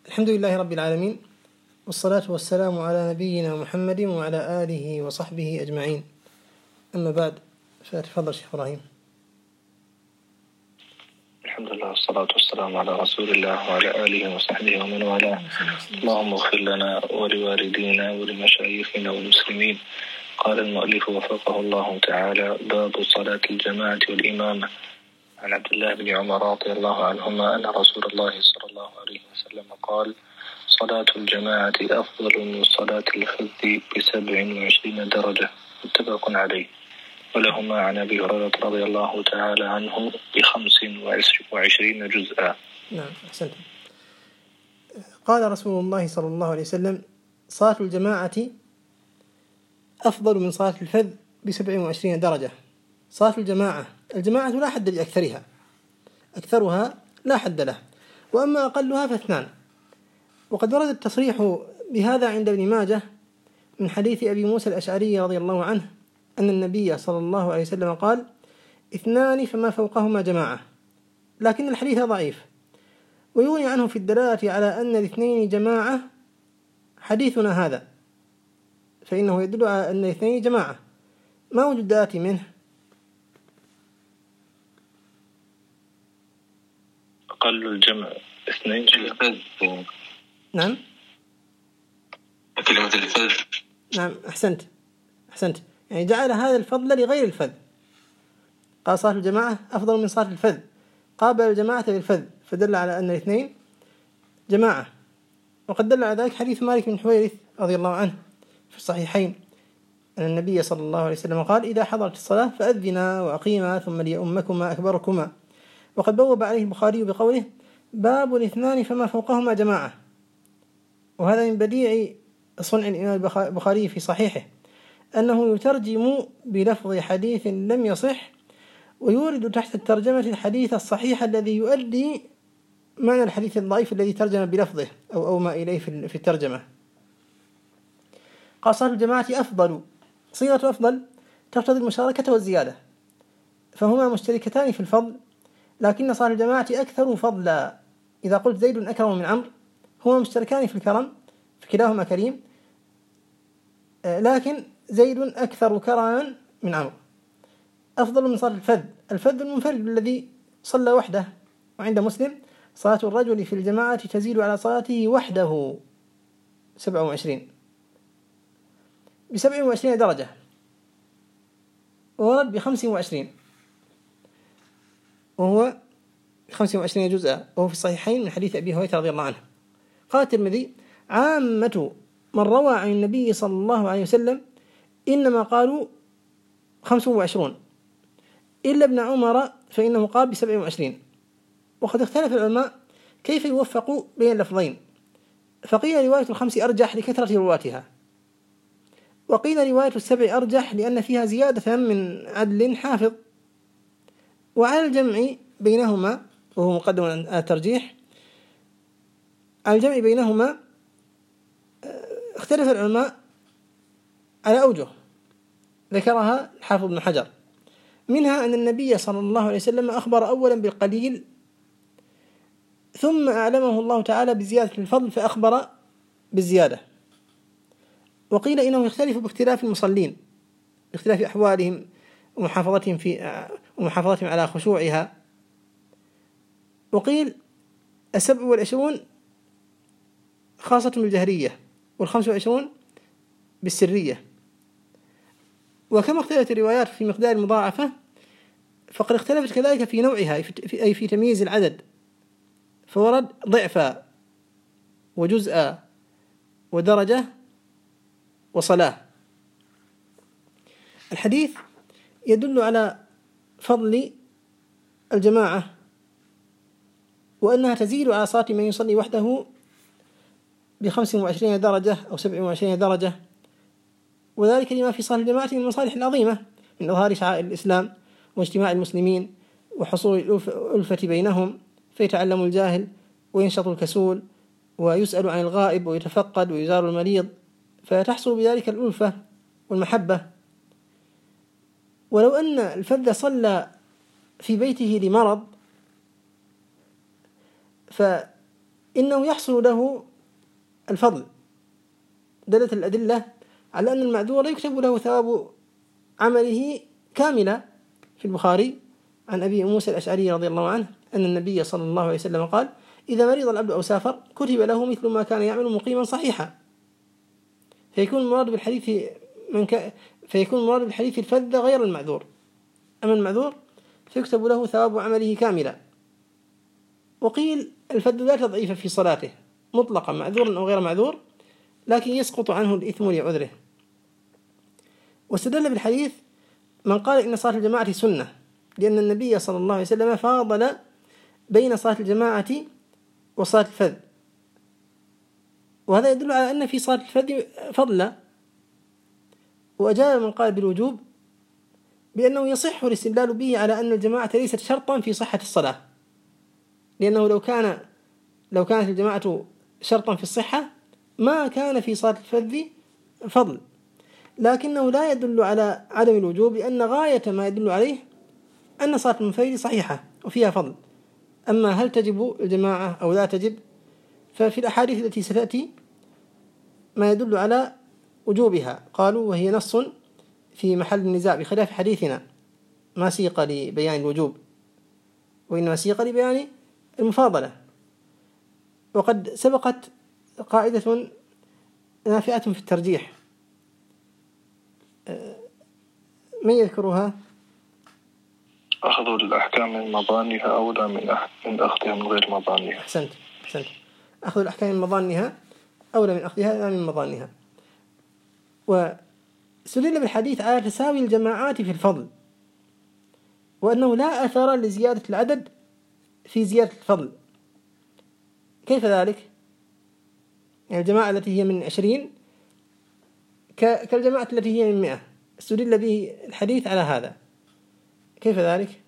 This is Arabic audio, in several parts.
الحمد لله رب العالمين، والصلاة والسلام على نبينا محمد وعلى آله وصحبه أجمعين. أما بعد، فتفضل شيخ إبراهيم. الحمد لله والصلاة والسلام على رسول الله وعلى آله وصحبه ومن والاه. اللهم اغفر لنا ولوالدينا ولمشايخنا والمسلمين. قال المؤلف وفقه الله تعالى: باب صلاة الجماعة والإمامة. عن عبد الله بن عمر رضي الله عنهما أن رسول الله صلى الله عليه وسلم قال: صلاة الجماعة أفضل من صلاة الفذ ب27 درجة. متفق عليه. ولهما عن أبي هريرة رضي الله تعالى عنه ب25 جزءا. نعم، أحسنت. قال رسول الله صلى الله عليه وسلم: صلاة الجماعة أفضل من صلاة الفذ ب27 درجة. صلاة الجماعة لا حد لأكثرها، أكثرها لا حد له، وأما أقلها فاثنان. وقد ورد التصريح بهذا عند ابن ماجه من حديث أبي موسى الأشعري رضي الله عنه أن النبي صلى الله عليه وسلم قال: 2 فما فوقهما جماعة، لكن الحديث ضعيف. ويغني عنه في الدلالة على أن 2 جماعة حديثنا هذا، فإنه يدل على أن 2 جماعة. ما وجد آتي منه؟ أقل الجمع 2 الفذ. نعم، كلمة الفذ. نعم، أحسنت. يعني جعل هذا الفضل لغير الفذ. قال: صلاة الجماعة أفضل من صلاة الفذ، قابل الجماعة بالفذ، فدل على أن 2 جماعة. وقد دل على ذلك حديث مالك بن حويرث رضي الله عنه في الصحيحين أن النبي صلى الله عليه وسلم قال: إذا حضرت الصلاة فأذنا وأقيما ثم ليؤمكما أكبركما. وقد بوب عليه البخاري بقوله: باب 2 فما فوقهما جماعة. وهذا من بديع صنع الإمام البخاري في صحيحه، أنه يترجم بلفظ حديث لم يصح، ويورد تحت الترجمة الحديث الصحيح الذي يؤدي معنى الحديث الضعيف الذي ترجم بلفظه أو ما إليه في الترجمة. قال: صلاة الجماعة أفضل. صيغة أفضل تقتضي المشاركة والزيادة، فهما مشتركتان في الفضل، لكن صلاة الجماعة أكثر فضلا. إذا قلت زيد أكرم من عمرو، هما مشتركان في الكرم، فكلاهما كريم، لكن زيد أكثر كرما من عمرو. أفضل من صلاة الفذ المنفرد الذي صلى وحده. وعند مسلم: صلاة الرجل في الجماعة تزيد على صلاته وحده 27 درجة. وورد ب25، وهو 25 جزءا، وهو في الصحيحين من حديث أبي هريرة رضي الله عنه. قال الترمذي: عامة من روى عن النبي صلى الله عليه وسلم إنما قالوا 25، إلا ابن عمر فإنه قال ب27. وقد اختلف العلماء كيف يوفق بين اللفظين، فقيل رواية 5 أرجح لكثرة رواتها، وقيل رواية 7 أرجح لأن فيها زيادة من عدل حافظ. وعلى الجمع بينهما، وهو مقدم على الترجيح، على الجمع بينهما اختلف العلماء على أوجه ذكرها الحافظ ابن حجر، منها أن النبي صلى الله عليه وسلم أخبر أولا بالقليل، ثم أعلمه الله تعالى بزيادة الفضل فأخبر بالزيادة. وقيل إنه يختلف باختلاف المصلين، باختلاف أحوالهم ومحافظتهم على خشوعها. وقيل 27 خاصة بالجهرية، 25 بالسرية. وكما اختلفت الروايات في مقدار المضاعفة، فقد اختلفت كذلك في نوعها، أي في تمييز العدد، فورد ضعفا وجزءا ودرجة وصلاة. الحديث يدل على فضل الجماعة، وأنها تزيد على صلاة من يصلي وحده ب25 درجة أو 27 درجة، وذلك لما في صلاة الجماعة من المصالح العظيمة، من إظهار شعائر الإسلام واجتماع المسلمين وحصول الألفة بينهم، فيتعلم الجاهل وينشط الكسول، ويسأل عن الغائب ويتفقد ويزار المريض، فتحصل بذلك الألفة والمحبة. ولو أن الفذ صلى في بيته لمرض، إنه يحصل له الفضل. دلت الأدلة على أن المعذور لا يكتب له ثواب عمله كاملا. في البخاري عن أبي موسى الأشعري رضي الله عنه أن النبي صلى الله عليه وسلم قال: إذا مرض العبد أو سافر كتب له مثل ما كان يعمل مقيما صحيحا. فيكون المراد بالحديث الفذ غير المعذور. أما المعذور فيكتب له ثواب عمله كاملا. وقيل الفذ لا تضعيف في صلاته مطلقا، معذور أو غير معذور، لكن يسقط عنه الإثم لعذره. واستدل بالحديث من قال إن صلاة الجماعة سنة، لأن النبي صلى الله عليه وسلم فاضل بين صلاة الجماعة وصلاة الفذ، وهذا يدل على أن في صلاة الفذ فضلا. وأجاب من قال بالوجوب بأنه يصح الاستدلال به على أن الجماعة ليست شرطا في صحة الصلاة، لأنه لو كانت الجماعة شرطا في الصحة ما كان في صلاة الفذ فضل، لكنه لا يدل على عدم الوجوب، لأن غاية ما يدل عليه أن صلاة المنفرد صحيحة وفيها فضل. أما هل تجب الجماعة أو لا تجب، ففي الأحاديث التي ستأتي ما يدل على وجوبها، قالوا وهي نص في محل النزاع، بخلاف حديثنا ما سيق لبيان الوجوب وإنما سيق لبيان المفاضلة. وقد سبقت قاعدة نافعة في الترجيح، من يذكرها؟ أخذ الأحكام من مظانها أولى من أخذها من غير مظانها. أحسنت. أخذ الأحكام من مظانها أولى من أخذها لا من مظانها. واستدل بالحديث على تساوي الجماعات في الفضل، وأنه لا أثر لزيادة العدد في زيادة الفضل. كيف ذلك؟ يعني الجماعة التي هي من 20 كالجماعة التي هي من 100، استدل به الحديث على هذا. كيف ذلك؟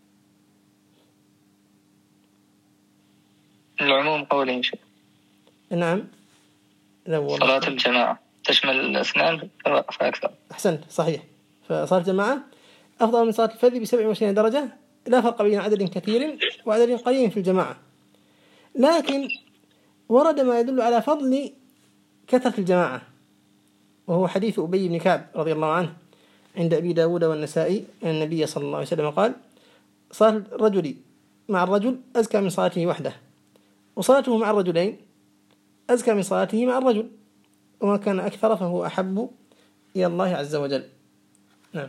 العموم قوله شيء. نعم. صلاة الجماعة تشمل الاثنان فأكثر. أحسنت، صحيح. فصلاة الجماعة أفضل من صلاة الفذ ب27 درجة، لا فرق بين عدد كثير وعدد قليل في الجماعة. لكن ورد ما يدل على فضل كثرة الجماعة، وهو حديث أبي بن كعب رضي الله عنه عند أبي داود والنسائي أن النبي صلى الله عليه وسلم قال: صلاة الرجل مع الرجل أزكى من صلاته وحده، وصلاته مع الرجلين أزكى من صلاته مع الرجل، وما كان أكثر فهو أحب إلى الله عز وجل. نعم.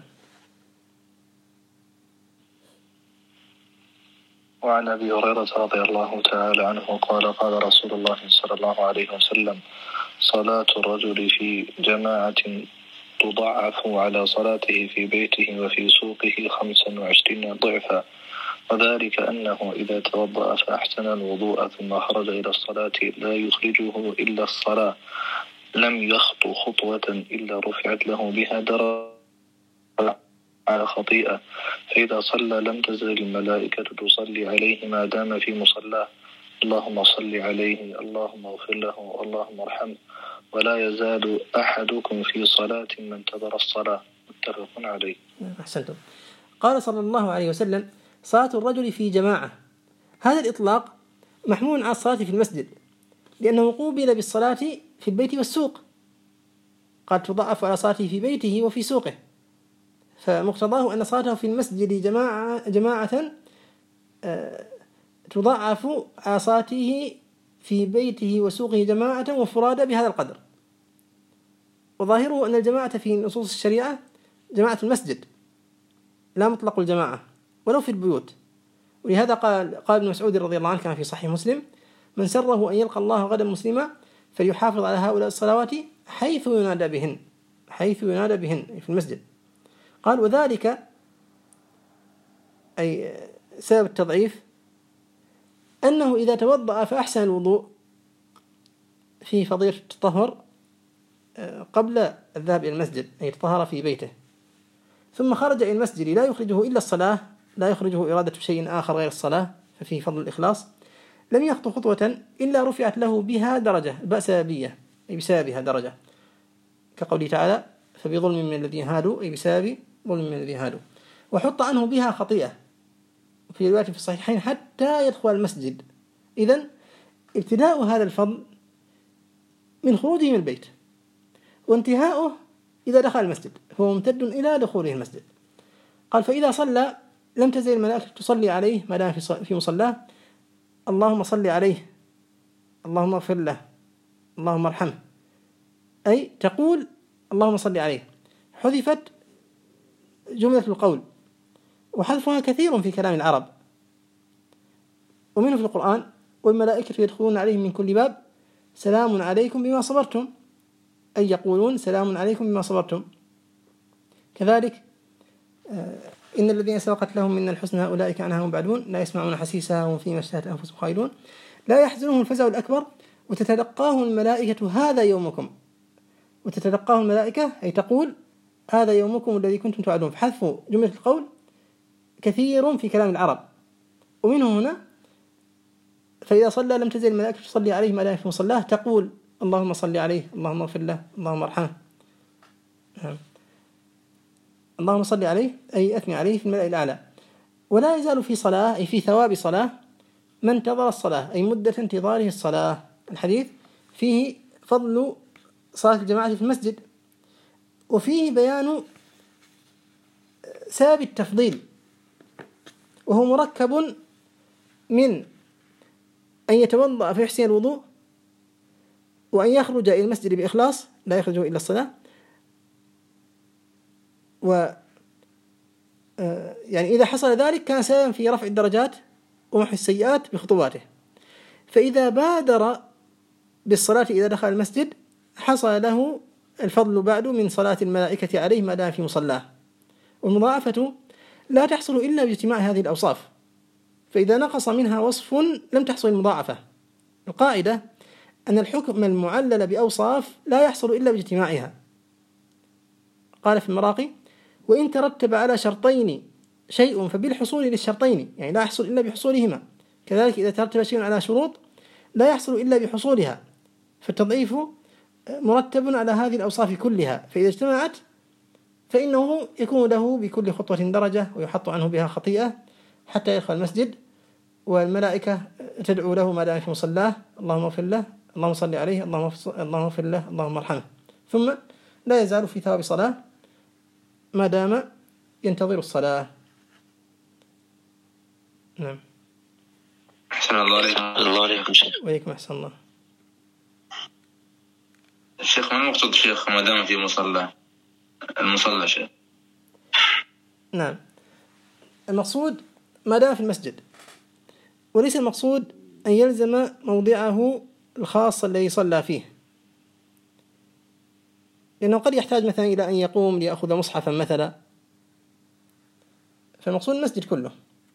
وعن أبي هريرة رضي الله تعالى عنه قال: قال رسول الله صلى الله عليه وسلم: صلاة الرجل في جماعة تضاعف على صلاته في بيته وفي سوقه 25 ضعفا، وذلك أنه إذا توضأ فأحسن الوضوء ثم خرج إلى الصلاة لا يخرجه إلا الصلاة، لم يخطو خطوة إلا رفعت له بها درجة على خطيئة، فإذا صلى لم تزل الملائكة تصلي عليه ما دام في مصلاه، اللهم صل عليه، اللهم اغفر له، اللهم ارحمه، ولا يزال أحدكم في صلاة ما انتظر الصلاة. متفق عليه. أحسنتم. قال صلى الله عليه وسلم: صلاة الرجل في جماعة. هذا الإطلاق محمول على الصلاة في المسجد، لأنه قوبل بالصلاة في البيت والسوق، قد تضاعف على صلاته في بيته وفي سوقه، فمقتضاه أن صلاته في المسجد جماعة تضاعف على صلاته في بيته وسوقه جماعة وفرادى بهذا القدر. وظاهره أن الجماعة في نصوص الشريعة جماعة المسجد لا مطلق الجماعة ولو في البيوت. ولهذا قال ابن مسعود رضي الله عنه كما في صحيح مسلم: من سره أن يلقى الله غدا مسلما فليحافظ على هؤلاء الصلوات حيث ينادى بهن في المسجد. قال: وذلك أي سبب التضعيف أنه إذا توضأ فأحسن الوضوء في فضيلة التطهر قبل الذهاب إلى المسجد، أي يتطهر في بيته، ثم خرج إلى المسجد لا يخرجه إلا الصلاة، لا يخرجه إرادة شيء آخر غير الصلاة، ففيه فضل الإخلاص، لم يخطو خطوة إلا رفعت له بها درجة، بسببية أي بسببها درجة، كقوله تعالى: فبظلم من الذين هادوا، أي بسبب ظلم من الذين هادوا، وحط عنه بها خطيئة، في رواية في الصحيحين حتى يدخل المسجد. إذن ابتداء هذا الفضل من خروجه من البيت، وانتهاؤه إذا دخل المسجد، فهو ممتد إلى دخوله المسجد. قال: فإذا صلى لم تزل الملائكة تصلي عليه ما دام في مصلاه، اللهم صل عليه، اللهم اغفر له، اللهم ارحمه، أي تقول اللهم صل عليه. حذفت جملة القول، وحذفها كثير في كلام العرب، ومنه في القرآن: والملائكة يدخلون عليهم من كل باب سلام عليكم بما صبرتم، أي يقولون سلام عليكم بما صبرتم. كذلك إن الذين سبقت لهم من الحسنى أولئك عنها مبعدون، لا يسمعون حسيسها وهم فيما اشتهت أنفسهم خالدون، لا يحزنهم الفزع الأكبر وتتلقاهم الملائكة هذا يومكم. وتتلقاهم الملائكة أي تقول هذا يومكم الذي كنتم توعدون. فحذف جملة القول كثير في كلام العرب، ومنه هنا: فإذا صلى لم تزل الملائكة تصلي عليه ما دام في مصلاه، تقول اللهم صل عليه، اللهم اغفر له، اللهم ارحمه. اللهم صل عليه أي أثني عليه في الملأ الأعلى. ولا يزال في صلاة أي في ثواب صلاة من انتظر الصلاة، أي مدة انتظاره الصلاة. الحديث فيه فضل صلاة الجماعة في المسجد، وفيه بيان سبب التفضيل، وهو مركب من أن يتوضأ فيحسن الوضوء، وأن يخرج إلى المسجد بإخلاص لا يخرجه إلا الصلاة، يعني إذا حصل ذلك كان سببا في رفع الدرجات ومحو السيئات بخطواته. فإذا بادر بالصلاة إذا دخل المسجد حصل له الفضل بعد من صلاة الملائكة عليه ما دام في مصلاه. والمضاعفة لا تحصل إلا باجتماع هذه الأوصاف، فإذا نقص منها وصف لم تحصل المضاعفة. القاعدة أن الحكم المعلل بأوصاف لا يحصل إلا باجتماعها. قال في المراقي: وإن ترتب على شرطين شيء فبالحصول للشرطين، يعني لا يحصل إلا بحصولهما. كذلك إذا ترتب شيء على شروط لا يحصل إلا بحصولها، فالتضعيف مرتب على هذه الأوصاف كلها، فإذا اجتمعت فإنه يكون له بكل خطوة درجة ويحط عنه بها خطيئة حتى يدخل المسجد، والملائكة تدعو له ما دام في مصلاه: اللهم اغفر له، اللهم صل عليه، اللهم اغفر له، اللهم ارحمه. ثم لا يزال في ثواب صلاة ما دام ينتظر الصلاة. نعم. أحسن الله عليكم شيخ. وإليكم أحسن الله. الشيخ، ما المقصود الشيخ ما دام في المصلى شيخ؟ نعم، المقصود ما دام في المسجد، وليس المقصود أن يلزم موضعه الخاص الذي صلى فيه، لأنه قد يحتاج مثلا إلى أن يقوم ليأخذ مصحفا مثلا، فالمقصود المسجد كله.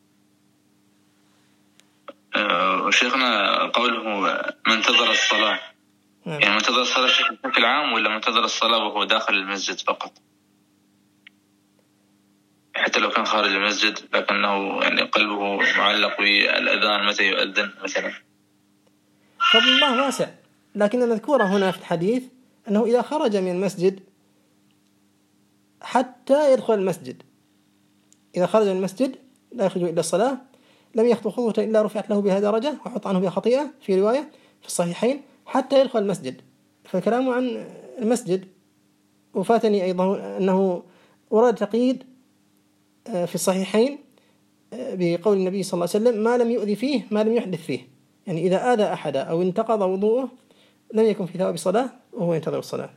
وشيخنا قوله من انتظر الصلاة، يعني من انتظر الصلاة بشكل عام ولا من انتظر الصلاة وهو داخل المسجد فقط؟ حتى لو كان خارج المسجد لكنه يعني قلبه معلق بالأذان متى يؤذن مثلا. فضل الله واسع، لكن المذكورة هنا في الحديث أنه إذا خرج من المسجد حتى يدخل المسجد، إذا خرج من المسجد لا يخرج إلا الصلاة، لم يخطو خطوة إلا رفعت له بها درجة وحط عنه بها خطيئة، في رواية في الصحيحين حتى يدخل المسجد. فالكلام عن المسجد. وفاتني أيضا أنه ورد تقييد في الصحيحين بقول النبي صلى الله عليه وسلم: ما لم يؤذي فيه ما لم يحدث فيه، يعني إذا آذى أحد أو انتقض وضوءه لم يكن في ثواب صلاة وهو ينتظر الصلاة.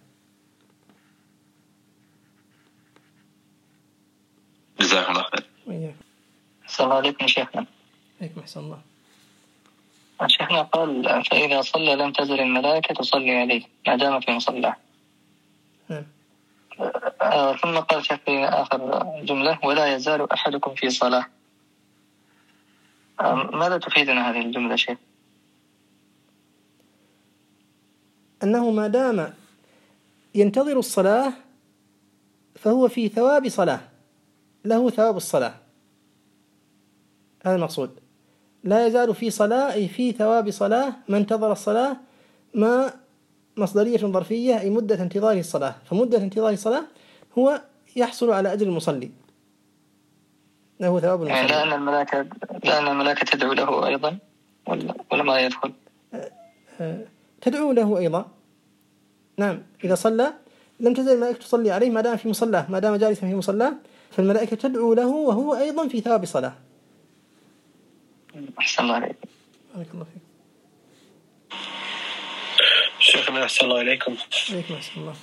جزاك الله خير. وإياك. السلام عليكم شيخنا. عليكم أحسن الله. شيخنا قال: فإذا صلى لم تزل الملائكة تصلي عليه ما دام في مصلاه. ثم قال شيخ في آخر جملة: ولا يزال أحدكم في صلاة. ماذا تفيدنا هذه الجملة شيخ؟ أنه ما دام ينتظر الصلاة فهو في ثواب صلاة، له ثواب الصلاة، هذا المقصود. لا يزال في صلاة أي في ثواب صلاة من انتظر الصلاة، ما مصدرية ظرفية أي مدة انتظاره الصلاة، فمدة انتظار الصلاة هو يحصل على أجر المصلي، له ثواب المصلي. يعني لأن الملائكة تدعو له أيضا ولا ما يدخل؟ تدعو له أيضا. نعم، إذا صلى لم تزل الملائكة تصلي عليه ما دام في مصلاه، ما دام جالسا في مصلاه، فالملائكة تدعو له وهو أيضا في ثواب صلاة. أحسن الله عليك. بارك الله فيك. شيخنا أحسن الله عليكم. عليكم أحسن الله.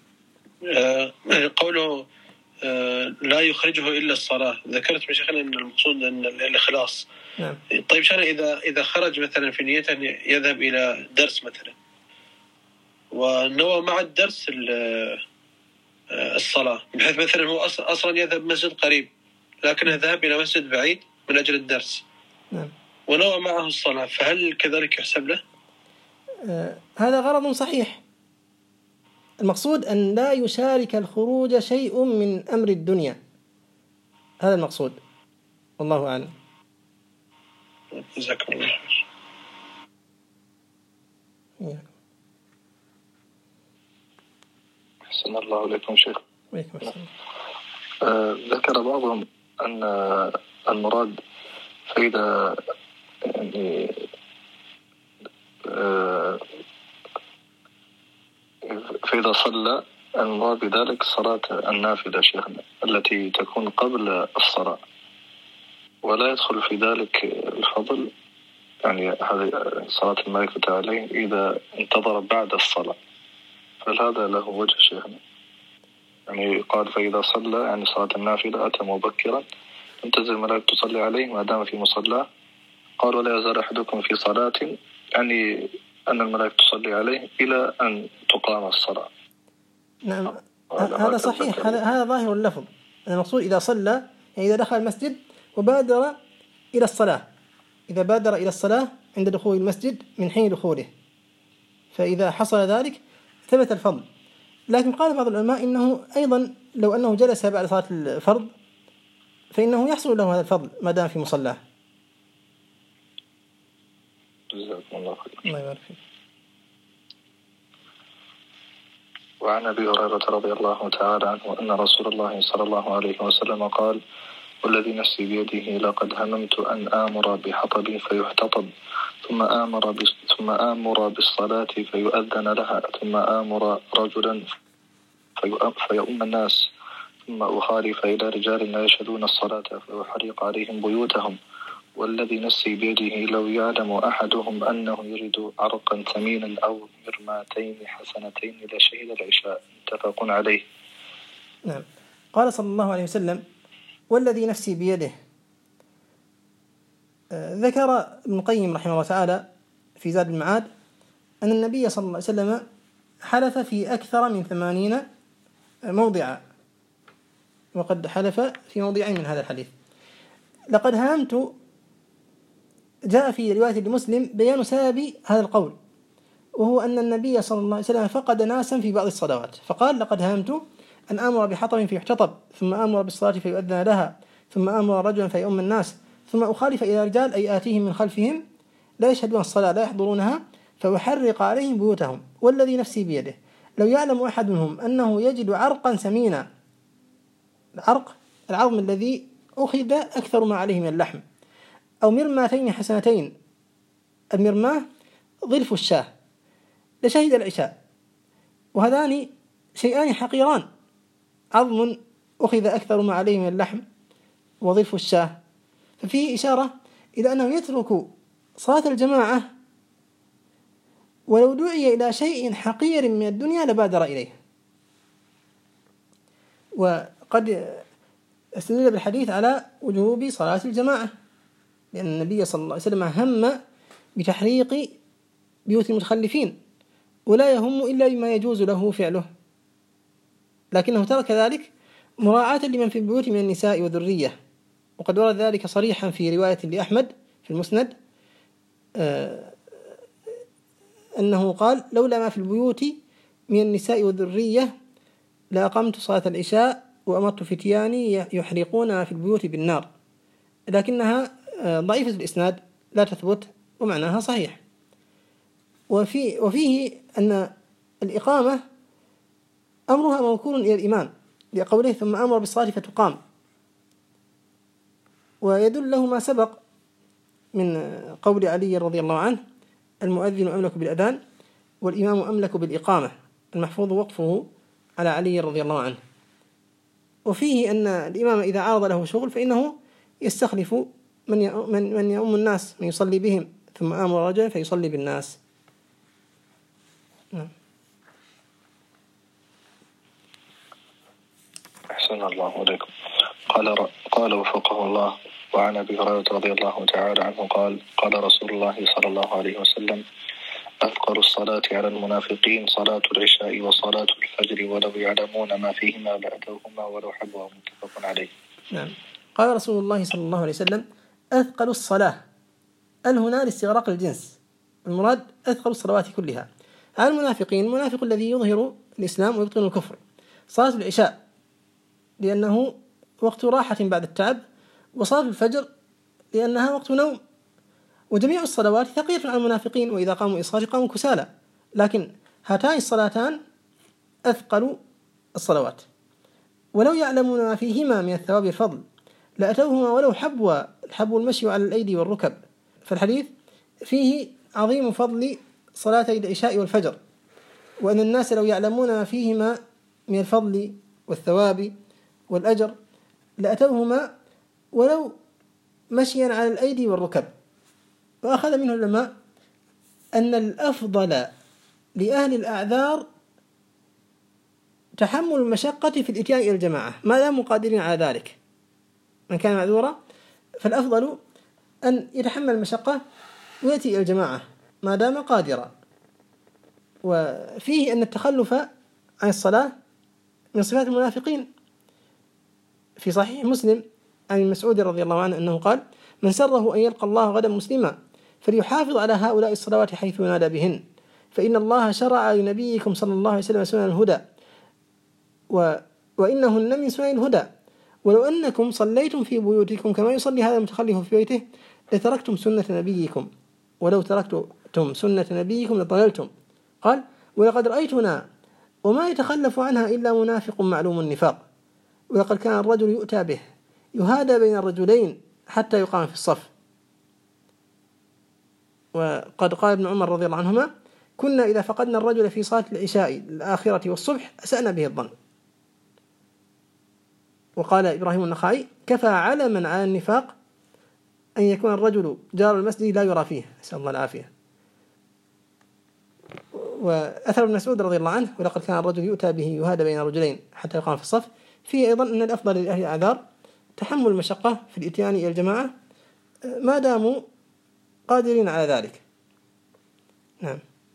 قوله لا يخرجه إلا الصلاة، ذكرت من شيخنا أن المقصود أن الإخلاص. نعم. طيب شيخنا إذا خرج مثلا في نيته أن يذهب إلى درس مثلا ونوى مع الدرس الصلاة، بحيث مثلا هو أصلا يذهب مسجد قريب لكنه ذهب إلى مسجد بعيد من أجل الدرس. نعم. ونوى معه الصلاة، فهل كذلك يحسب له؟ هذا غرض صحيح. المقصود أن لا يشارك الخروج شيء من أمر الدنيا، هذا المقصود، والله أعلم. جزاكم الله خير. أحسن الله إليكم شيخ. ذكر بعضهم أن المراد فإذا يعني فإذا صلى، المراد بذلك صلاة النافلة شيخنا التي تكون قبل الصلاة، ولا يدخل في ذلك الفضل، يعني هذه صلاة الملائكة عليه إذا انتظر بعد الصلاة، فهل هذا له وجه شيخنا؟ يعني قال فإذا صلى يعني صلاة النافلة أتى مبكرا لم تزل الملائكة تصلي عليه ما دام في مصلاه. قال ولا يزال أحدكم في صلاة، يعني أن الملائكة تصلي عليه إلى أن تقام الصلاة. نعم، هذا صحيح، هذا ظاهر اللفظ. المقصود إذا صلى يعني إذا دخل المسجد وبادر إلى الصلاة، إذا بادر إلى الصلاة عند دخول المسجد من حين دخوله، فإذا حصل ذلك ثبت الفضل. لكن قال بعض العلماء إنه أيضا لو أنه جلس بعد صلاة الفرض فإنه يحصل له هذا الفضل ما دام في مصلاه. جزاكم الله خير. الله يبارك فيك. وعن أبي هريرة رضي الله تعالى عنه أن رسول الله صلى الله عليه وسلم قال والذي نفسي بيده لقد هممت أن آمر بحطب فيحتطب ثم آمر بالصلاة فيؤذن لها ثم آمر رجلا فيؤم الناس ثم أخالف إلى رجال لا يشهدون الصلاة فيحرق عليهم بيوتهم والذي نفسي بيده لو يعلم أحدهم أنه يجد عرقا ثمينا أو مرماتين حسنتين لشهد العشاء. متفق عليه. نعم. قال صلى الله عليه وسلم والذي نفسي بيده. ذكر ابن القيم رحمه الله تعالى في زاد المعاد أن النبي صلى الله عليه وسلم حلف في أكثر من 80 موضعا، وقد حلف في موضعين من هذا الحديث. لقد هممت، جاء في رواية لمسلم بيان سبب هذا القول، وهو أن النبي صلى الله عليه وسلم فقد ناسا في بعض الصلوات، فقال لقد هممت أن آمر بحطب فيحتطب ثم آمر بالصلاة فيؤذن لها ثم آمر رجلا فيؤم الناس ثم أخالف إلى رجال أي آتيهم من خلفهم لا يشهدون الصلاة لا يحضرونها فأحرق عليهم بيوتهم والذي نفسي بيده لو يعلم أحد منهم أنه يجد عرقا ثمينا. العرق العظم الذي أخذ أكثر ما عليه من اللحم، أو مرماتين حسنتين، المرماه ظلف الشاه، لشهد العشاء. وهذان شيئان حقيران، عظم أخذ أكثر ما عليه من اللحم وظلف الشاه، ففيه إشارة إلى أنه يترك صلاة الجماعة ولو دعي إلى شيء حقير من الدنيا لبادر إليه. وقد استدل بالحديث على وجوب صلاة الجماعة، لأن النبي صلى الله عليه وسلم هم بتحريق بيوت المتخلفين ولا يهم إلا بما يجوز له فعله، لكنه ترك ذلك مراعاة لمن في البيوت من النساء والذرية. وقد ورد ذلك صريحا في رواية لأحمد في المسند أنه قال لولا ما في البيوت من النساء والذرية لأقمت صلاة العشاء وأمرت فتياني يحرقون ما في البيوت بالنار، لكنها ضعيفة الإسناد لا تثبت ومعناها صحيح. وفيه أن الإقامة أمرها موكول إلى الإمام لقوله ثم أمر بالصلاة فتقام، ويدل له ما سبق من قول علي رضي الله عنه المؤذن أملك بالأذان والإمام أملك بالإقامة، المحفوظ وقفه على علي رضي الله عنه. وفيه أن الإمام إذا عرض له شغل فإنه يستخلف من يؤم الناس، من يصلي بهم، ثم آمر رجلا فيصلي بالناس. أحسن الله عليكم. قال وفقه الله: وعن أبي هريرة رضي الله تعالى عنه قال: قال رسول الله صلى الله عليه وسلم: أثقل الصلاة على المنافقين صلاة العشاء وصلاة الفجر ولو يعلمون ما فيهما لأتوهما ولو حبوا. متفق عليه. نعم. قال رسول الله صلى الله عليه وسلم: أثقل الصلاة، هنا لاستغراق الجنس، المراد أثقل الصلوات كلها على المنافقين، المنافق الذي يظهر الإسلام ويبطن الكفر، صلاة العشاء لأنه وقت راحة بعد التعب، وصلاة الفجر لأنها وقت نوم. وجميع الصلوات ثقيلة على المنافقين، وإذا قاموا إصلاة قاموا كسالى، لكن هاتان الصلاتان أثقل الصلوات. ولو يعلمون ما فيهما من الثواب والفضل لأتوهما ولو حبوا، الحبو المشي على الأيدي والركب. فالحديث فيه عظيم فضل صلاتي العشاء والفجر، وأن الناس لو يعلمون ما فيهما من الفضل والثواب والأجر لأتوهما ولو مشيا على الأيدي والركب. وأخذ منه العلماء أن الأفضل لأهل الأعذار تحمل المشقة في الإتيان إلى الجماعة ما داموا قادرين على ذلك. من كان معذورا فالأفضل أن يتحمل المشقة ويأتي إلى الجماعة ما دام قادرا. وفيه أن التخلف عن الصلاة من صفات المنافقين. في صحيح مسلم عن مسعود رضي الله عنه أنه قال: من سره أن يلقى الله غدا مسلما فليحافظ على هؤلاء الصلوات حيث ينادى بهن، فإن الله شرع لنبيكم صلى الله عليه وسلم سنن الهدى وإنهن من سنن الهدى، ولو أنكم صليتم في بيوتكم كما يصلي هذا المتخلف في بيته لتركتم سنة نبيكم، ولو تركتم سنة نبيكم لضللتم. قال: ولقد رأيتنا وما يتخلف عنها إلا منافق معلوم النفاق، ولقد كان الرجل يؤتى به يهادى بين الرجلين حتى يقام في الصف. وقد قال ابن عمر رضي الله عنهما: كنا إذا فقدنا الرجل في صلاة العشاء الآخرة والصبح أسأنا به الظن. وقال إبراهيم النخعي: كفى علما على النفاق أن يكون الرجل جار المسجد لا يرى فيه، نسأل الله العافية. وأثر ابن مسعود رضي الله عنه: ولقد كان الرجل يؤتى به يهادى بين رجلين حتى يقام في الصف. فيه أيضا أن الأفضل لأهل الأعذار تحمل المشقة في الإتيان إلى الجماعة ما داموا قادرين على ذلك. نعم.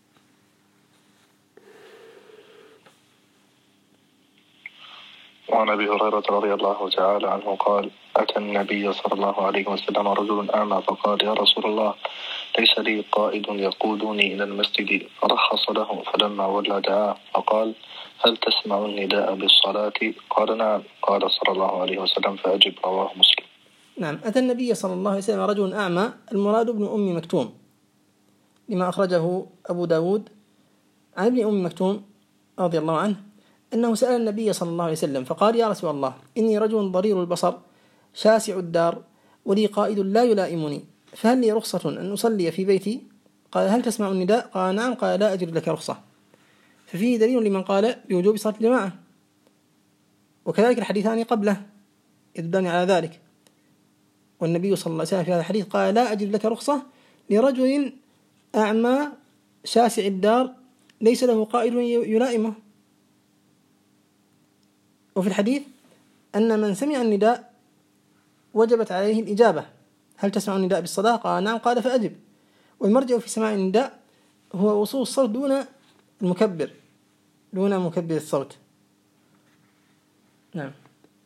وعن أبي هريرة رضي الله تعالى عنه قال: أتى النبي صلى الله عليه وسلم رجل أعمى فقال: يا رسول الله، ليس لي قائد يقودني إلى المسجد، فرخص له، فلما ولى دعاه فقال: هل تسمع النداء بالصلاة؟ قال: نعم. قال صلى الله عليه وسلم: فأجب. رواه مسلم. نعم. أتى النبي صلى الله عليه وسلم رجل أعمى، المراد ابن أم مكتوم، لما أخرجه أبو داود عن ابن أم مكتوم رضي الله عنه أنه سأل النبي صلى الله عليه وسلم فقال: يا رسول الله، إني رجل ضرير البصر شاسع الدار ولي قائد لا يلائمني، فهل لي رخصة أن أصلي في بيتي؟ قال: هل تسمع النداء؟ قال: نعم. قال: لا أجد لك رخصة. ففيه دليل لمن قال بوجوب صلاة الجماعة، وكذلك الحديثان قبله يدلان على ذلك. والنبي صلى الله عليه وسلم في هذا الحديث قال: لا أجد لك رخصة لرجل أعمى شاسع الدار ليس له قائد يلائمه. وفي الحديث أن من سمع النداء وجبت عليه الإجابة: هل تسمع النداء بالصلاة؟ قال: نعم. قال: فأجب. والمرجع في سماع النداء هو وصول الصوت دون المكبر، دون مكبر الصوت. نعم.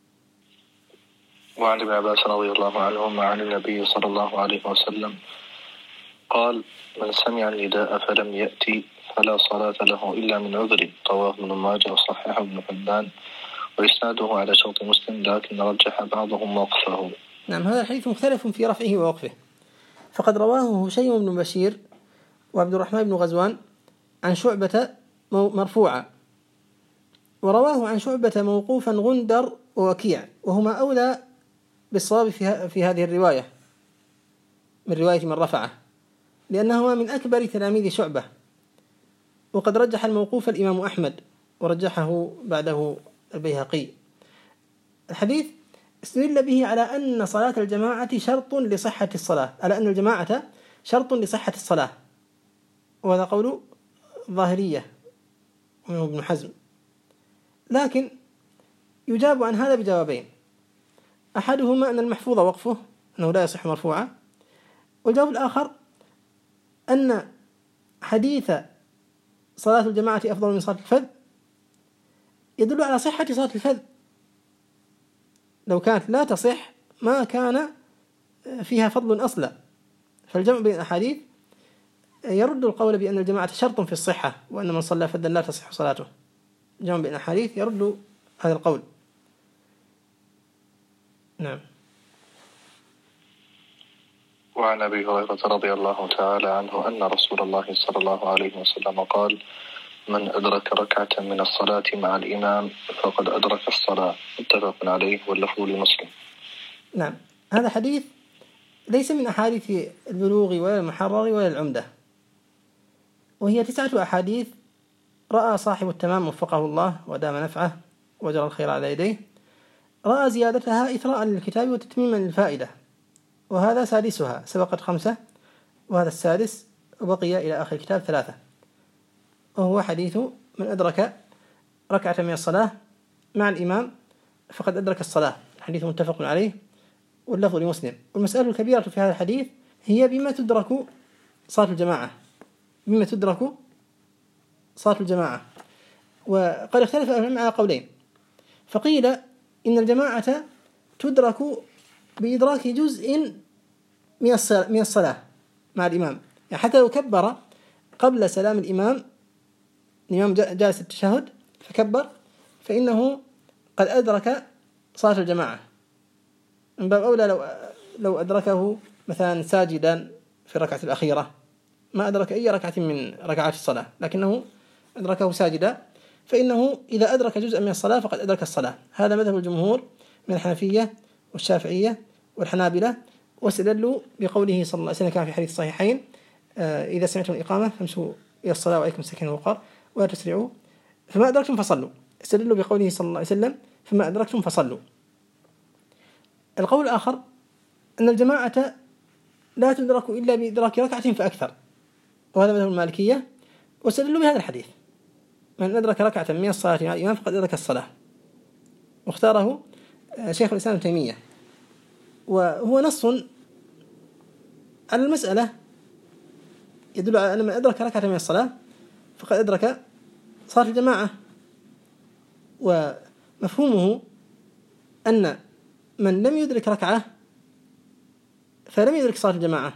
وعن ابن عباس رضي الله عنهما عن النبي صلى الله عليه وسلم قال: من سمع النداء فلم يأتي فلا صلاة له إلا من عذر. رواه ابن ماجه وصححه ابن حبان، وإسناده على شرط مسلم، لكن رجح بعضهم وقفه. نعم. هذا الحديث مختلف في رفعه ووقفه، فقد رواه هشيم بن بشير وعبد الرحمن بن غزوان عن شعبة مرفوعا، ورواه عن شعبة موقوفا غندر ووكيع، وهما أولى بالصواب في هذه الرواية من رواية من رفعه. لأنه من أكبر تلاميذ شعبة، وقد رجح الموقوف الإمام أحمد ورجحه بعده البيهقي. الحديث استدل به على أن صلاة الجماعة شرط لصحة الصلاة، على أن الجماعة شرط لصحة الصلاة، وهذا قول ظاهرية ومنه ابن حزم. لكن يجاب عن هذا بجوابين: أحدهما أن المحفوظ وقفه، أنه لا يصح مرفوعا، والجواب الآخر أن حديث صلاة الجماعة أفضل من صلاة الفذ يدل على صحة صلاة الفذ، لو كانت لا تصح ما كان فيها فضل أصلا. فالجمع بين الأحاديث يرد القول بأن الجماعة شرط في الصحة، وأن من صلى فذا لا تصح صلاته. الجمع بين الأحاديث يرد هذا القول. نعم. وعن أبي هريرة رضي الله تعالى عنه أن رسول الله صلى الله عليه وسلم قال: من أدرك ركعة من الصلاة مع الإمام فقد أدرك الصلاة، متفق عليه واللفظ لمسلم. نعم، هذا حديث ليس من أحاديث البلوغ ولا المحرر ولا العمدة، وهي 9 أحاديث رأى صاحب التمام وفقه الله ودام نفعه وجرى الخير على يديه، رأى زيادتها إثراء للكتاب وتتميما للفائدة، وهذا سادسها، سبقت 5 وهذا السادس، وبقي إلى آخر الكتاب 3، وهو حديث من أدرك ركعة من الصلاة مع الإمام فقد أدرك الصلاة، حديث متفق عليه واللفظ لمسلم. والمسألة الكبيرة في هذا الحديث هي بما تدرك صلاة الجماعة، بما تدرك صلاة الجماعة. وقد اختلف العلماء على قولين، فقيل إن الجماعة تدرك بإدراك جزء من الصلاة مع الإمام، يعني حتى لو كبر قبل سلام الإمام جالس التشهد فكبر، فإنه قد أدرك صلاة الجماعة، من باب أولى لو أدركه مثلا ساجدا في الركعة الأخيرة، ما أدرك أي ركعة من ركعات الصلاة لكنه أدركه ساجدا، فإنه إذا أدرك جزءا من الصلاة فقد أدرك الصلاة. هذا مذهب الجمهور من الحنفية والشافعية والحنابلة، واستدلوا بقوله صلى الله عليه وسلم كان في حديث الصحيحين: إذا سمعتم الإقامة فامشوا إلى الصلاة وعليكم السكينة والوقار ولا تسرعوا فما أدركتم فصلوا. استدلوا بقوله صلى الله عليه وسلم: فما أدركتم فصلوا. القول الآخر أن الجماعة لا تدرك إلا بإدراك ركعة فأكثر، وهذا مذهب المالكية، واستدلوا بهذا الحديث: من أدرك ركعة من الصلاة مع الإمام فقد أدرك الصلاة، واختاره شيخ الإسلام ابن تيمية، وهو نص على المسألة يدل على أن من أدرك ركعة من الصلاة فقد أدرك صلاة الجماعة. ومفهومه أن من لم يدرك ركعة فلم يدرك صلاة الجماعة،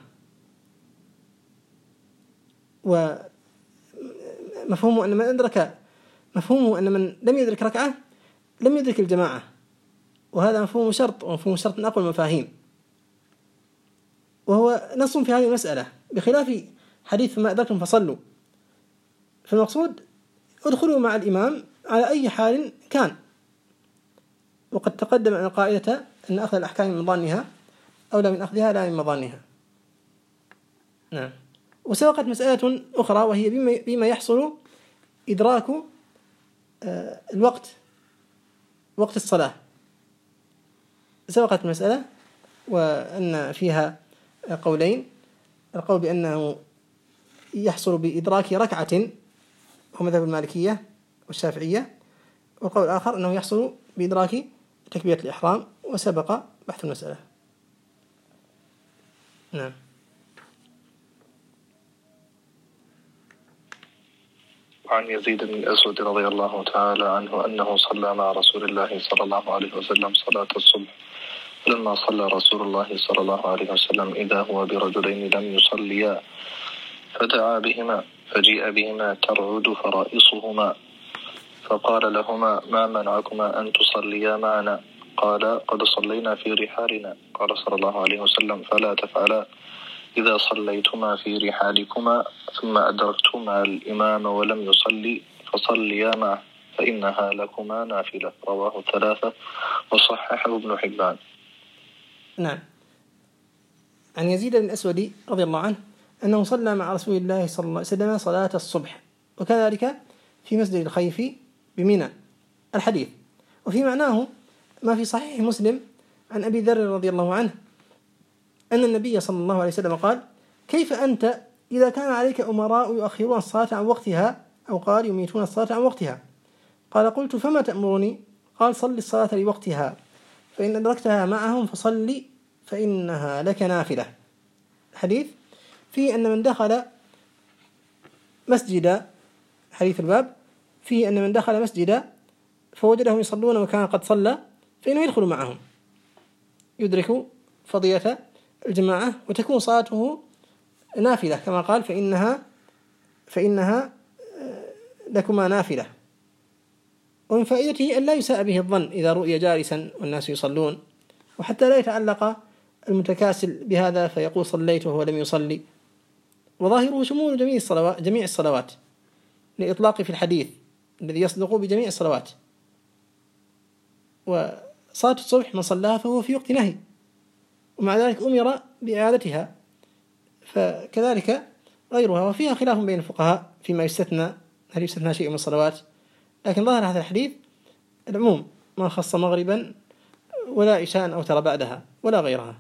ومفهومه أن من لم يدرك ركعة لم يدرك الجماعة، وهذا مفهوم شرط، ومفهوم شرط من أقوى المفاهيم، وهو نص في هذه المسألة بخلاف حديث ما أدركتم فصلوا. فالمقصود ادخلوا مع الإمام على أي حال كان، وقد تقدم أن القاعدة أن أخذ الأحكام من مظانها أولى من أخذها لا من مظانها. نعم. وسبقت مسألة أخرى وهي بما يحصل إدراك وقت الصلاة، سبقت مسألة وأن فيها قولين: القول بأنه يحصل بإدراك ركعة هو مذهب المالكية والشافعية، والقول الآخر أنه يحصل بإدراك تكبيرة الإحرام، وسبق بحث المسألة. نعم. وعن يزيد بن الأسود رضي الله تعالى عنه أنه صلى مع رسول الله صلى الله عليه وسلم صلاة الصبح، فلما صلى رسول الله صلى الله عليه وسلم إذا هو برجلين لم يصليا، فدعا بهما، فجيء بهما ترعد فرائصهما، فقال لهما: ما منعكما أن تصليا معنا؟ قال: قد صلينا في رحالنا. قال صلى الله عليه وسلم: فلا تفعلا، إذا صليتما في رحالكما ثم أدركتما الإمام ولم يصلي فصليا معه، فإنها لكما نافلة. رواه 3 وصححه ابن حبان. نعم. عن يزيد بن الأسود رضي الله عنه أنه صلى مع رسول الله صلى الله عليه وسلم صلاة الصبح، وكذلك في مسجد الخيف بمنى الحديث. وفي معناه ما في صحيح مسلم عن أبي ذر رضي الله عنه أن النبي صلى الله عليه وسلم قال: كيف أنت إذا كان عليك أمراء يؤخرون الصلاة عن وقتها، أو قال يميتون الصلاة عن وقتها؟ قال: قلت: فما تأمرني؟ قال: صل الصلاة لوقتها، فإن أدركتها معهم فصلي فإنها لك نافلة. حديث فيه أن من دخل مسجد، حديث الباب فيه أن من دخل مسجد فوجدهم يصلون وكان قد صلى فإنه يدخل معهم، يدرك فضيلة الجماعة وتكون صلاته نافلة، كما قال: فإنها لكما نافلة. ومن فائدته أن لا يساء به الظن إذا رؤي جالسا والناس يصلون، وحتى لا يتعلق المتكاسل بهذا فيقول صليت وهو لم يصلي. وظاهره شمول جميع الصلوات لإطلاق في الحديث الذي يصدق بجميع الصلوات. وصلاة الصبح من صلاها فهو في وقت نهي، ومع ذلك أمر بإعادتها، فكذلك غيرها. وفيها خلاف بين الفقهاء فيما يستثنى، هل يستثنى شيء من الصلوات؟ لكن ظاهر هذا الحديث العموم، ما خص مغربا ولا عشاء أو ترى بعدها ولا غيرها.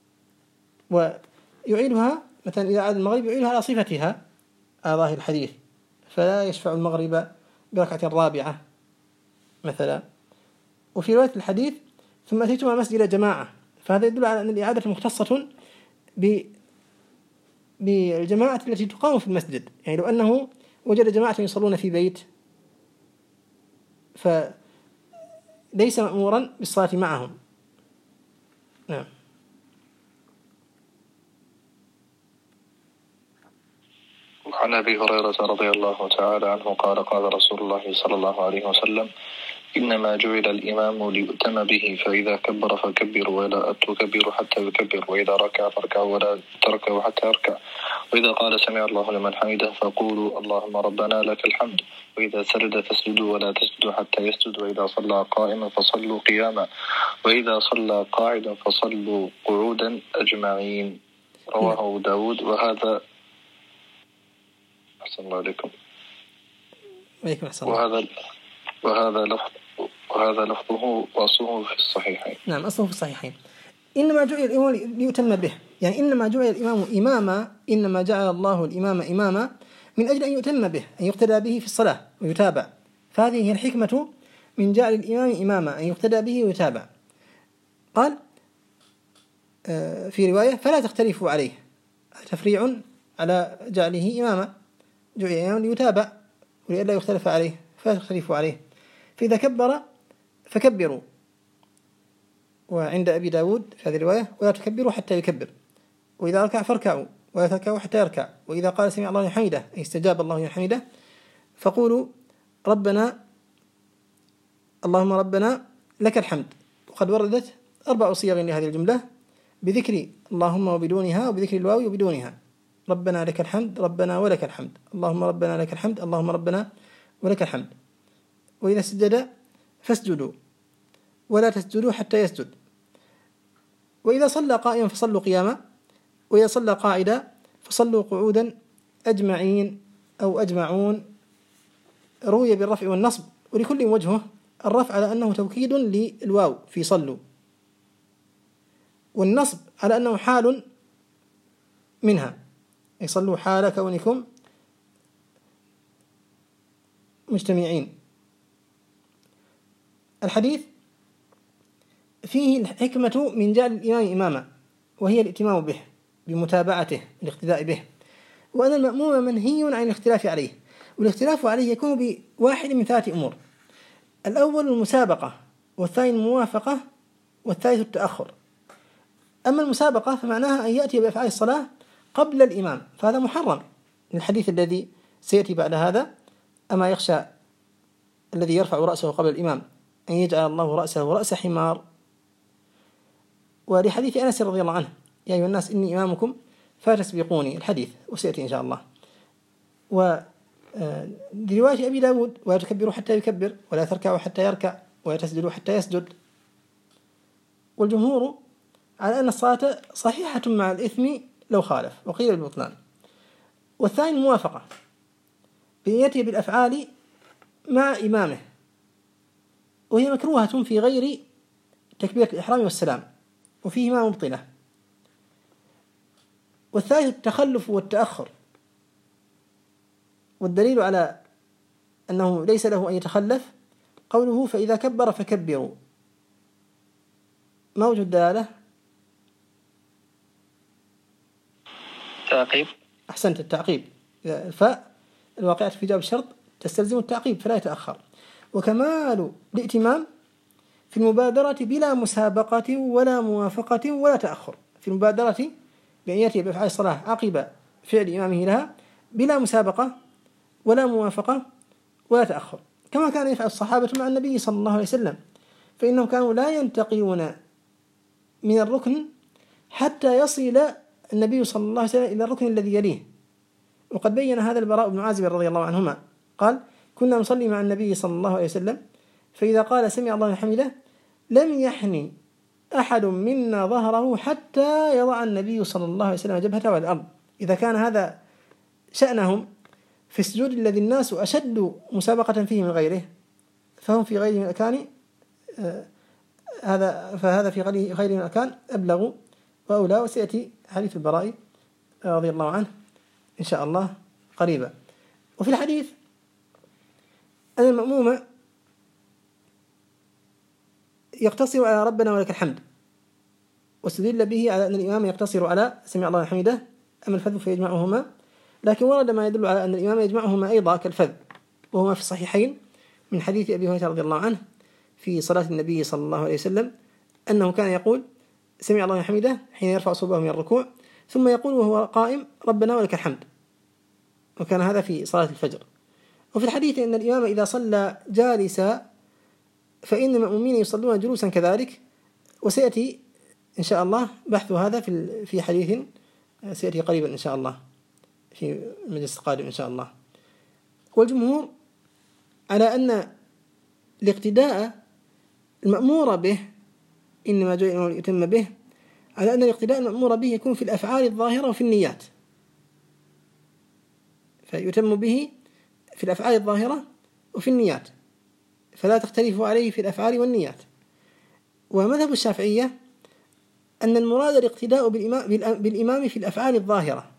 ويعيدها مثلا إذا عاد المغرب يعيدها على صفتها على ظاهر الحديث، فلا يشفع المغرب بركعة رابعة مثلا. وفي رواية الحديث: ثم أتيتما مسجد جماعة، فهذا يدل على أن الإعادة مختصة بالجماعة التي تقام في المسجد. يعني لو أنه وجد جماعة يصلون في بيت فليس مأمورا بالصلاة معهم. نعم. وعن أبي هريرة رضي الله تعالى عنه قال: قال رسول الله صلى الله عليه وسلم: إنما جعل الإمام ليؤتم به، فإذا كبر فكبروا ولا تكبروا حتى يكبر، وإذا ركع فاركعوا ولا تركعوا حتى يركع، وإذا قال سمع الله لمن حمده فقولوا اللهم ربنا لك الحمد، وإذا سجد فاسجدوا ولا تسجدوا حتى يسجد، وإذا صلى قائما فصلوا قياما، وإذا صلى قاعدا فصلوا قعودا أجمعين. رواه أبو داود. وهذا أحسن الله عليكم. وهذا لفظه وأصله في الصحيحين. نعم، أصله في الصحيحين. إنما جعل الإمام ليؤتم به، يعني إنما جعل الإمام إماما، إنما جعل الله الإمام إماما من أجل أن يؤتم به، أن يقتدى به في الصلاة ويتابع. فهذه هي الحكمة من جعل الإمام إماما، أن يقتدى به ويتابع. قال في رواية: فلا تختلفوا عليه، تفريع على جعله إماما، جعل الإمام ليتابع ولئلا يختلف عليه، فلا تختلفوا عليه. فإذا كبر فكبروا. وعند أبي داود في هذه الرواية: ولا تكبروا حتى يكبر، وإذا ركع فاركعوا ولا تركعوا حتى يركع، وإذا قال سمع الله لمن حمده، أي استجاب الله لمن حمده، فقولوا ربنا اللهم ربنا لك الحمد. وقد وردت 4 صيغ لهذه الجملة بذكر اللهم وبدونها، وبذكر الواو وبدونها: ربنا لك الحمد، ربنا ولك الحمد، اللهم ربنا لك الحمد، اللهم ربنا ولك الحمد. وإذا سجد فاسجدوا ولا تسجدوا حتى يسجد، وإذا صلى قائما فصلوا قياما، وإذا صلى قاعدا فصلوا قعودا أجمعين أو أجمعون. روي بالرفع والنصب، ولكل وجهه: الرفع على أنه توكيد للواو في صلوا، والنصب على أنه حال منها، يصلوا حال كونكم مجتمعين. الحديث فيه الحكمة من جعل الإمام إماما، وهي الائتمام به بمتابعته، الاقتداء به، وأن المأموم منهي عن الاختلاف عليه. والاختلاف عليه يكون بواحد من 3 أمور: الأول المسابقة، والثاني الموافقة، والثالث التأخر. أما المسابقة فمعناها أن يأتي بأفعال الصلاة قبل الإمام، فهذا محرم الحديث الذي سيأتي بعد هذا: أما يخشى الذي يرفع رأسه قبل الإمام أن يجعل الله رأسه رأس حمار. ولحديث أنس رضي الله عنه: يا أيها الناس إني إمامكم فتسبقوني، الحديث وسيأتي إن شاء الله. ولرواية أبي داود: ولا تكبروا حتى يكبر، ولا تركعوا حتى يركع، ولا تسجدوا حتى يسجد. والجمهور على أن الصلاة صحيحة مع الإثم لو خالف، وقيل بالبطلان. والثاني الموافقة بأن يأتي بالأفعال مع إمامه، وهي مكروهة في غير تكبيرة الإحرام والسلام، وفيهما مبطلة. والثالث التخلف والتأخر، والدليل على أنه ليس له أن يتخلف قوله فإذا كبر فكبروا. ما وجه الدلالة؟ تعقيب. أحسنت، التعقيب. الفاء الواقعة في جواب الشرط تستلزم التعقيب فلا يتأخر. وكمال الائتمام في المبادرة بلا مسابقة ولا موافقة ولا تأخر، في المبادرة بأن يأتي بأفعال الصلاة عقب فعل إمامه لها بلا مسابقة ولا موافقة ولا تأخر، كما كان يفعل الصحابة مع النبي صلى الله عليه وسلم، فإنهم كانوا لا ينتقلون من الركن حتى يصل النبي صلى الله عليه وسلم إلى الركن الذي يليه. وقد بين هذا البراء بن عازب رضي الله عنهما قال كنا نصلي مع النبي صلى الله عليه وسلم فإذا قال سمع الله لمن حمده لم يحني أحد منا ظهره حتى يضع النبي صلى الله عليه وسلم جبهته على الأرض. إذا كان هذا شأنهم في السجود الذي الناس أشد مسابقة فيه من غيره، فهم في غير مكان فهذا في غير مكان أبلغ وأولى. وسيأتي حديث البراء رضي الله عنه إن شاء الله قريبا. وفي الحديث أن المأموم يقتصر على ربنا ولك الحمد، واستدل به على أن الإمام يقتصر على سمع الله لمن حمده، أما الفذ فيجمعهما. لكن ورد ما يدل على أن الإمام يجمعهما أيضا كالفذ، وهما في الصحيحين من حديث أبي هريرة رضي الله عنه في صلاة النبي صلى الله عليه وسلم أنه كان يقول سمع الله لمن حمده حين يرفع صلبه من الركوع، ثم يقول وهو قائم ربنا ولك الحمد، وكان هذا في صلاة الفجر. وفي الحديث أن الإمام إذا صلى جالسا فإن المأمومين يصلون جلوسا كذلك، وسيأتي إن شاء الله بحث هذا في حديث سيأتي قريبا إن شاء الله في المجلس القادم إن شاء الله. والجمهور على أن الاقتداء المأمور به إنما جاء يتم به، على أن الاقتداء المأمور به يكون في الأفعال الظاهرة وفي النيات، فيتم به في الأفعال الظاهرة وفي النيات، فلا تختلف عليه في الأفعال والنيات. ومذهب الشافعية أن المراد الاقتداء بالإمام في الأفعال الظاهرة،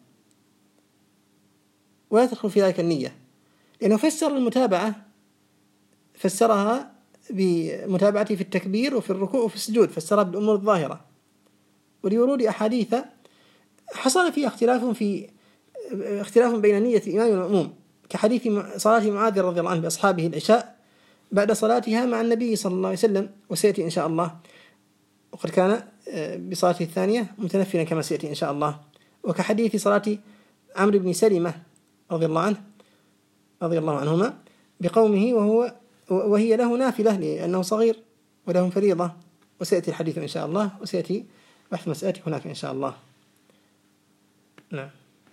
ولا تدخل في ذلك النية، لأنه فسر المتابعة فسرها بمتابعته في التكبير وفي الركوع وفي السجود، فسرها بالأمور الظاهرة. ولورود أحاديث حصل فيها اختلاف بين نية الإمام والمأموم، كحديث صلاة معاذ رضي الله عنه بأصحابه العشاء بعد صلاتها مع النبي صلى الله عليه وسلم، وسيأتي إن شاء الله. وقد كان بصلاته الثانية متنفلا كما سيأتي إن شاء الله. وكحديث صلاة عمرو بن سلمة رضي الله عنهما بقومه وهي له نافلة لأنه صغير ولهم فريضة، وسيأتي الحديث إن شاء الله، وسيأتي بحث مسألة هناك إن شاء الله. نعم.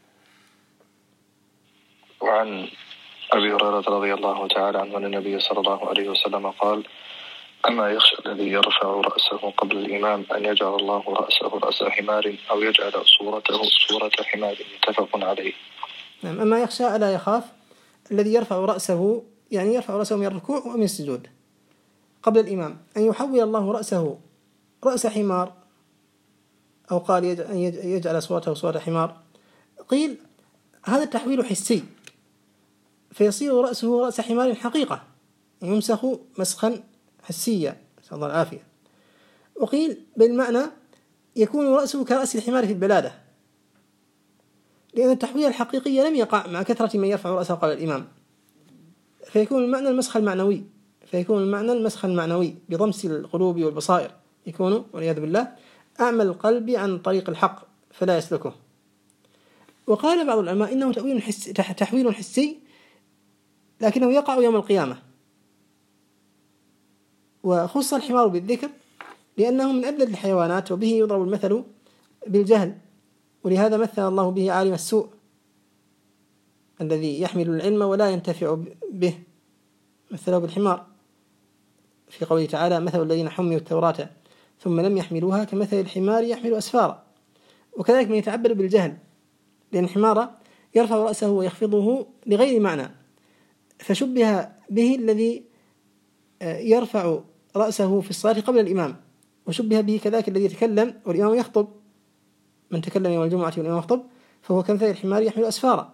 وعن أبي هريرة رضي الله تعالى عنه أن النبي صلى الله عليه وسلم قال أما يخشى الذي يرفع رأسه قبل الإمام أن يجعل الله رأسه رأس حمار أو يجعل صورته صورة حمار. متفق عليه. نعم. أما يخشى ألا يخاف الذي يرفع رأسه، يعني يرفع رأسه من الركوع ومن السجود قبل الإمام، أن يحول الله رأسه رأس حمار، أو قال يجعل صورته صورة حمار. قيل هذا التحويل حسي، فيصير رأسه رأس حمار حقيقة، يمسخ مسخا حسيا نسأل الله العافية. وقيل بالمعنى يكون رأسه كرأس الحمار في البلادة، لأن التحويل الحقيقي لم يقع مع كثرة من يرفع رأسه قبل الإمام، فيكون المعنى المسخ المعنوي بضمس القلوب والبصائر، يكون والعياذ بالله أعمى القلب عن طريق الحق فلا يسلكه. وقال بعض العلماء إنه تحويل حسي لكنه يقع يوم القيامة. وخص الحمار بالذكر لأنه من أبلد الحيوانات، وبه يضرب المثل بالجهل، ولهذا مثل الله به عالم السوء الذي يحمل العلم ولا ينتفع به، مثله بالحمار في قوله تعالى مثل الذين حملوا التوراة ثم لم يحملوها كمثل الحمار يحمل أسفارا. وكذلك من يتعبد بالجهل، لأن الحمار يرفع رأسه ويخفضه لغير معنى، فشبه به الذي يرفع رأسه في الصلاة قبل الإمام، وشبه به كذلك الذي يتكلم والإمام يخطب، من تكلم يوم الجمعة والإمام يخطب فهو كمثل الحمار يحمل أسفارا،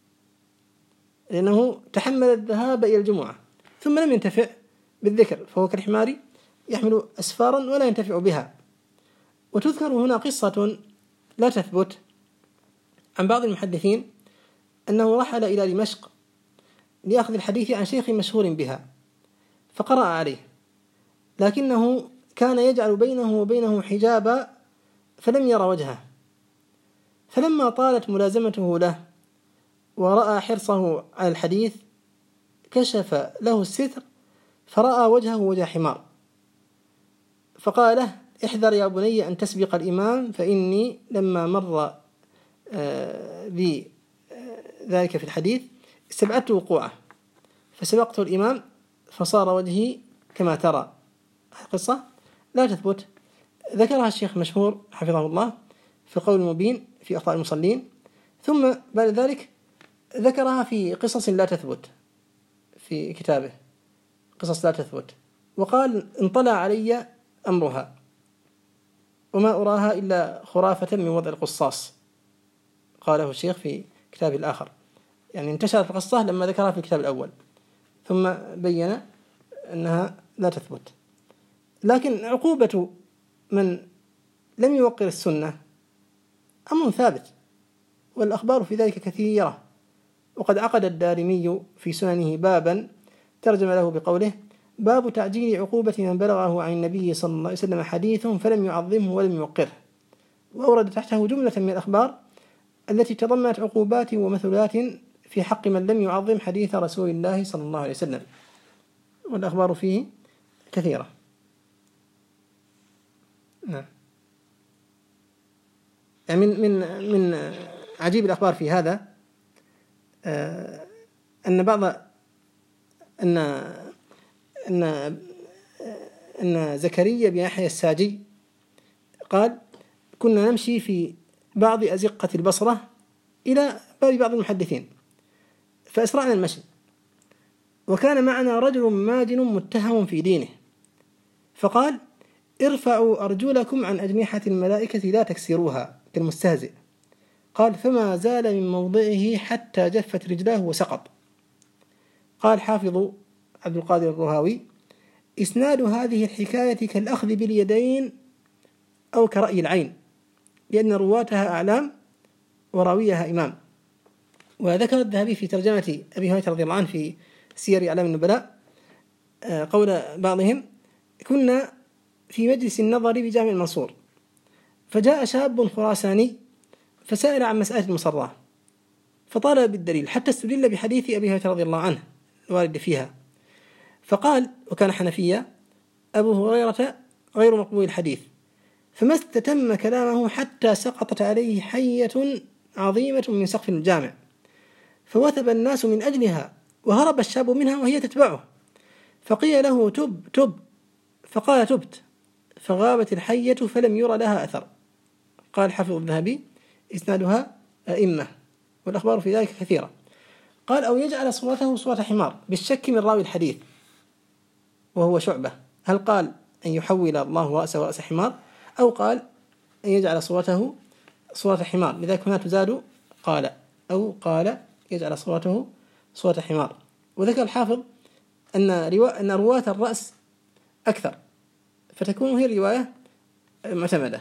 لأنه تحمل الذهاب إلى الجمعة ثم لم ينتفع بالذكر، فهو كالحمار يحمل أسفارا ولا ينتفع بها. وتذكر هنا قصة لا تثبت عن بعض المحدثين أنه رحل إلى دمشق لأخذ الحديث عن شيخ مشهور بها، فقرأ عليه، لكنه كان يجعل بينه وبينه حجابا فلم ير وجهه، فلما طالت ملازمته له ورأى حرصه على الحديث كشف له الستر فرأى وجهه وجه حمار، فقال له: احذر يا بني أن تسبق الإمام، فإني لما مر بي ذلك في الحديث استبعدت وقوعه فسبقت الإمام فصار وجهي كما ترى. قصة لا تثبت، ذكرها الشيخ مشهور حفظه الله في قول المبين في أخطاء المصلين، ثم بعد ذلك ذكرها في قصص لا تثبت في كتابه، قصص لا تثبت، وقال: انطلع علي أمرها وما أراها إلا خرافة من وضع القصاص، قاله الشيخ في كتابه الآخر، يعني انتشرت القصة لما ذكرها في الكتاب الأول ثم بين أنها لا تثبت. لكن عقوبة من لم يوقر السنة أمر ثابت، والأخبار في ذلك كثيرة، وقد عقد الدارمي في سننه بابا ترجم له بقوله: باب تعجيل عقوبة من بلغه عن النبي صلى الله عليه وسلم حديث فلم يعظمه ولم يوقره، وأورد تحته جملة من الأخبار التي تضمنت عقوبات ومثلات في حق من لم يعظم حديث رسول الله صلى الله عليه وسلم، والأخبار فيه كثيرة. نعم. يعني من عجيب الأخبار في هذا أن بعض أن زكريا بن يحيى الساجي قال: كنا نمشي في بعض أزقة البصرة إلى باب بعض المحدثين فأسرعنا المشي، وكان معنا رجل ماجن متهم في دينه، فقال: ارفعوا أرجلكم عن أجنحة الملائكة لا تكسروها كالمستهزئ. قال: فما زال من موضعه حتى جفت رجلاه وسقط. قال حافظ عبد القادر الرهاوي: إسناد هذه الحكاية كالأخذ باليدين أو كرأي العين، لأن رواتها أعلام وراويها إمام. وذكر الذهبي في ترجمة أبي هريرة رضي الله عنه في سير أعلام النبلاء قول بعضهم: كنا في مجلس النظر بجامع المنصور، فجاء شاب خراساني فسأل عن مسألة المصراة فطالب بالدليل حتى استدل بحديث أبي هريرة رضي الله عنه الوارد فيها، فقال، وكان حنفيا: أبو هريرة غير مقبول الحديث، فما استتم كلامه حتى سقطت عليه حية عظيمة من سقف الجامع، فوثب الناس من أجلها وهرب الشاب منها وهي تتبعه، فقيل له: تب تب، فقال: تبت، فغابت الحية فلم يرى لها أثر. قال حافظ الذهبي: إسنادها أئمة، والأخبار في ذلك كثيرة. قال: أو يجعل صورته صورة حمار، بالشك من راوي الحديث وهو شعبة، هل قال أن يحول الله رأسه رأس حمار، أو قال أن يجعل صورته صورة حمار، لذلك هنا تزاد قال، أو قال يجعل صورته صورة حمار. وذكر الحافظ أن رواة الرأس أكثر، فتكون هي الرواية معتمدة،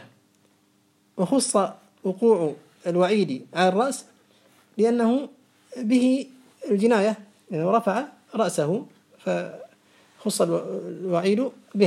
وخص وقوع الوعيد على الرأس لأنه به الجناية، لأنه رفع رأسه فخص الوعيد به.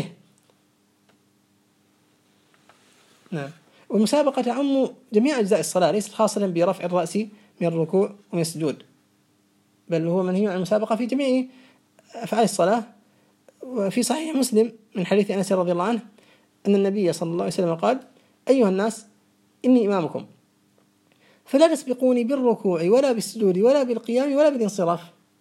نعم. والمسابقة تعم جميع أجزاء الصلاة، ليست خاصة برفع الرأس من الركوع ومن السجود، بل هو منهي عن المسابقة في جميع أفعال الصلاة. وفي صحيح مسلم من حديث أنس رضي الله عنه أن النبي صلى الله عليه وسلم قال: أيها الناس، إني إمامكم، فلا تسبقوني بالركوع ولا بالسجود ولا بالقيام ولا بالانصراف.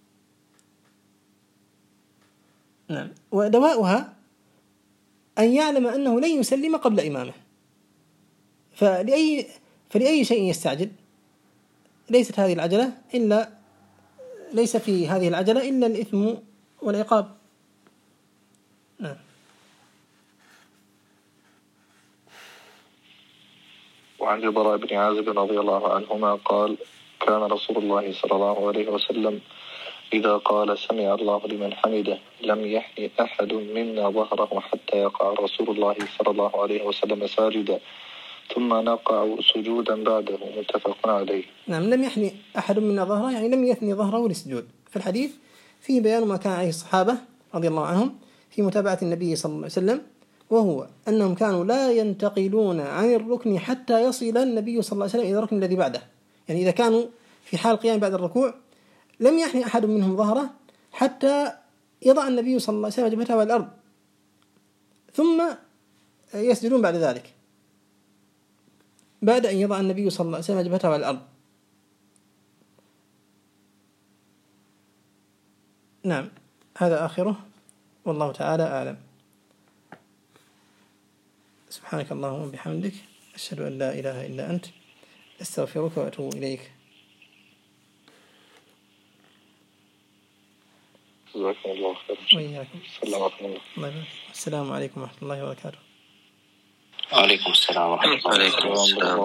نعم. ودواؤها أن يعلم أنه لن يسلم قبل إمامه، فلأي شيء يستعجل؟ ليست هذه العجلة إلا ليس في هذه العجلة إلا الإثم والعقاب. نعم. وعن البراء بن عازب رضي الله عنهما قال كان رسول الله صلى الله عليه وسلم إذا قال سمع الله لمن حمده لم يحن أحد منا ظهره حتى يقع رسول الله صلى الله عليه وسلم ساجدا ثم نقع سجودا بعده، متفق عليه. نعم، لم يحني أحد منا ظهره يعني لم يثني ظهره للسجود. في الحديث فيه بيان ما كان عليه الصحابة رضي الله عنهم في متابعة النبي صلى الله عليه وسلم، وهو أنهم كانوا لا ينتقلون عن الركن حتى يصل النبي صلى الله عليه وسلم إلى الركن الذي بعده. يعني إذا كانوا في حال قيام بعد الركوع لم يحني أحد منهم ظهره حتى يضع النبي صلى الله عليه وسلم جبهته على الأرض ثم يسجدون بعد ذلك، بعد أن يضع النبي صلى الله عليه وسلم جبهته على الأرض. نعم، هذا آخره، والله تعالى أعلم. سبحانك اللهم وبحمدك، أشهد أن لا إله إلا أنت، أستغفرك وأتوب إليك. جزاكم الله خير. وإياكم. السلام عليكم ورحمة الله وبركاته. وعليكم السلام ورحمة الله وبركاته.